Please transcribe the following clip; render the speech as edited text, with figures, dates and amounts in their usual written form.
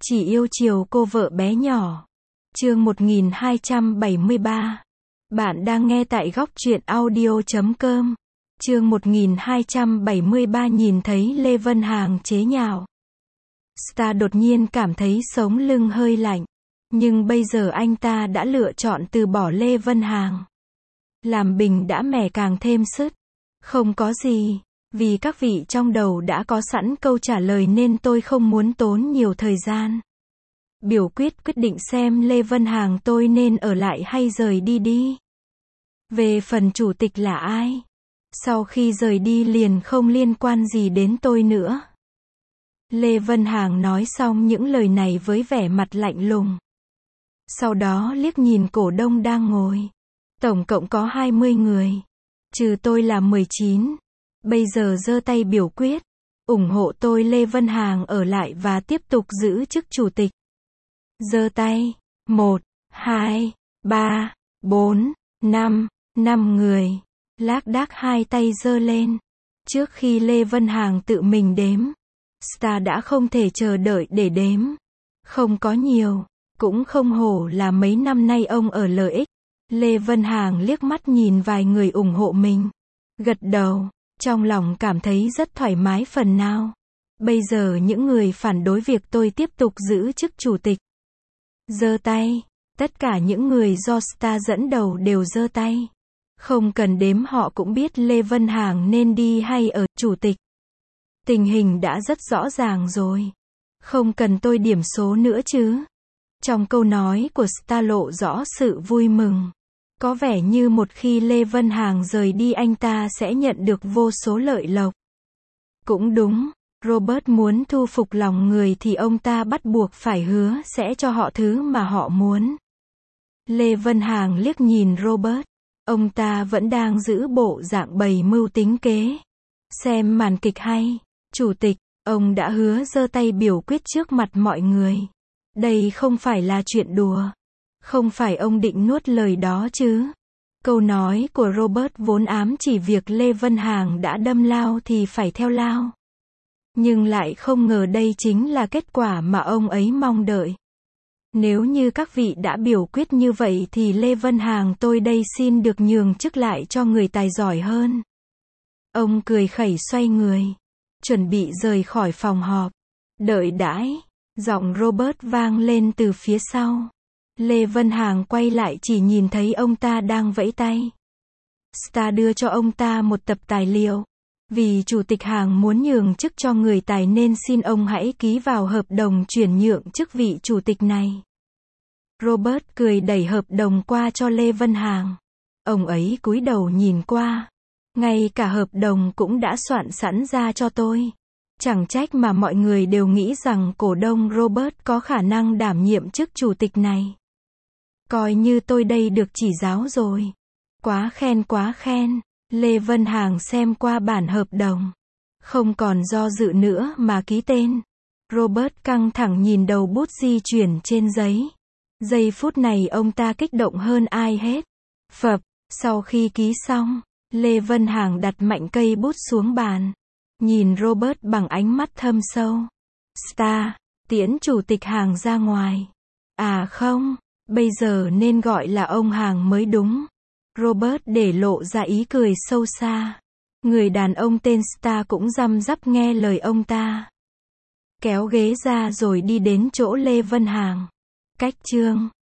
Chỉ yêu chiều cô vợ bé nhỏ. Chương 1273. Bạn đang nghe tại góc truyện audio.com. Chương 1273 nhìn thấy Lê Vân Hàng chế nhạo. Star đột nhiên cảm thấy sống lưng hơi lạnh. Nhưng bây giờ anh ta đã lựa chọn từ bỏ Lê Vân Hàng. Làm bình đã mẻ càng thêm sứt. Không có gì. Vì các vị trong đầu đã có sẵn câu trả lời nên tôi không muốn tốn nhiều thời gian. Biểu quyết định xem Lê Vân Hàng tôi nên ở lại hay rời đi đi. Về phần chủ tịch là ai? Sau khi rời đi liền không liên quan gì đến tôi nữa. Lê Vân Hàng nói xong những lời này với vẻ mặt lạnh lùng. Sau đó liếc nhìn cổ đông đang ngồi. Tổng cộng có 20 người. Trừ tôi là 19. Bây giờ giơ tay biểu quyết. ủng hộ tôi Lê Vân Hàng ở lại và tiếp tục giữ chức chủ tịch. Giơ tay. 1, 2, 3, 4, 5, 5 người. Lác đác hai tay giơ lên. Trước khi Lê Vân Hàng tự mình đếm, Star đã không thể chờ đợi để đếm. Không có nhiều, cũng không hổ là mấy năm nay ông ở lợi ích. Lê Vân Hàng liếc mắt nhìn vài người ủng hộ mình. Gật đầu, trong lòng cảm thấy rất thoải mái phần nào. Bây giờ những người phản đối việc tôi tiếp tục giữ chức chủ tịch. Giơ tay, tất cả những người do Star dẫn đầu đều giơ tay. Không cần đếm họ cũng biết Lê Vân Hàng nên đi hay ở chủ tịch. Tình hình đã rất rõ ràng rồi. Không cần tôi điểm số nữa chứ. Trong câu nói của Star lộ rõ sự vui mừng. Có vẻ như một khi Lê Vân Hàng rời đi anh ta sẽ nhận được vô số lợi lộc. Cũng đúng, Robert muốn thu phục lòng người thì ông ta bắt buộc phải hứa sẽ cho họ thứ mà họ muốn. Lê Vân Hàng liếc nhìn Robert. Ông ta vẫn đang giữ bộ dạng bày mưu tính kế. Xem màn kịch hay. Chủ tịch, ông đã hứa giơ tay biểu quyết trước mặt mọi người. Đây không phải là chuyện đùa. Không phải ông định nuốt lời đó chứ. Câu nói của Robert vốn ám chỉ việc Lê Vân Hàng đã đâm lao thì phải theo lao. Nhưng lại không ngờ đây chính là kết quả mà ông ấy mong đợi. Nếu như các vị đã biểu quyết như vậy thì Lê Vân Hàng tôi đây xin được nhường chức lại cho người tài giỏi hơn. Ông cười khẩy xoay người. Chuẩn bị rời khỏi phòng họp. Đợi đãi. Giọng Robert vang lên từ phía sau. Lê Vân Hàng quay lại chỉ nhìn thấy ông ta đang vẫy tay. Star đưa cho ông ta một tập tài liệu. Vì chủ tịch Hàng muốn nhường chức cho người tài nên xin ông hãy ký vào hợp đồng chuyển nhượng chức vị chủ tịch này. Robert cười đẩy hợp đồng qua cho Lê Vân Hàng. Ông ấy cúi đầu nhìn qua. Ngay cả hợp đồng cũng đã soạn sẵn ra cho tôi. Chẳng trách mà mọi người đều nghĩ rằng cổ đông Robert có khả năng đảm nhiệm chức chủ tịch này. Coi như tôi đây được chỉ giáo rồi. Quá khen quá khen. Lê Vân Hàng xem qua bản hợp đồng. Không còn do dự nữa mà ký tên. Robert căng thẳng nhìn đầu bút di chuyển trên giấy. Giây phút này ông ta kích động hơn ai hết. Phập, sau khi ký xong, Lê Vân Hàng đặt mạnh cây bút xuống bàn. Nhìn Robert bằng ánh mắt thâm sâu. Star, tiễn chủ tịch Hàng ra ngoài. À không, bây giờ nên gọi là ông Hàng mới đúng. Robert để lộ ra ý cười sâu xa. Người đàn ông tên Star cũng răm rắp nghe lời ông ta. Kéo ghế ra rồi đi đến chỗ Lê Vân Hàng. Cách chương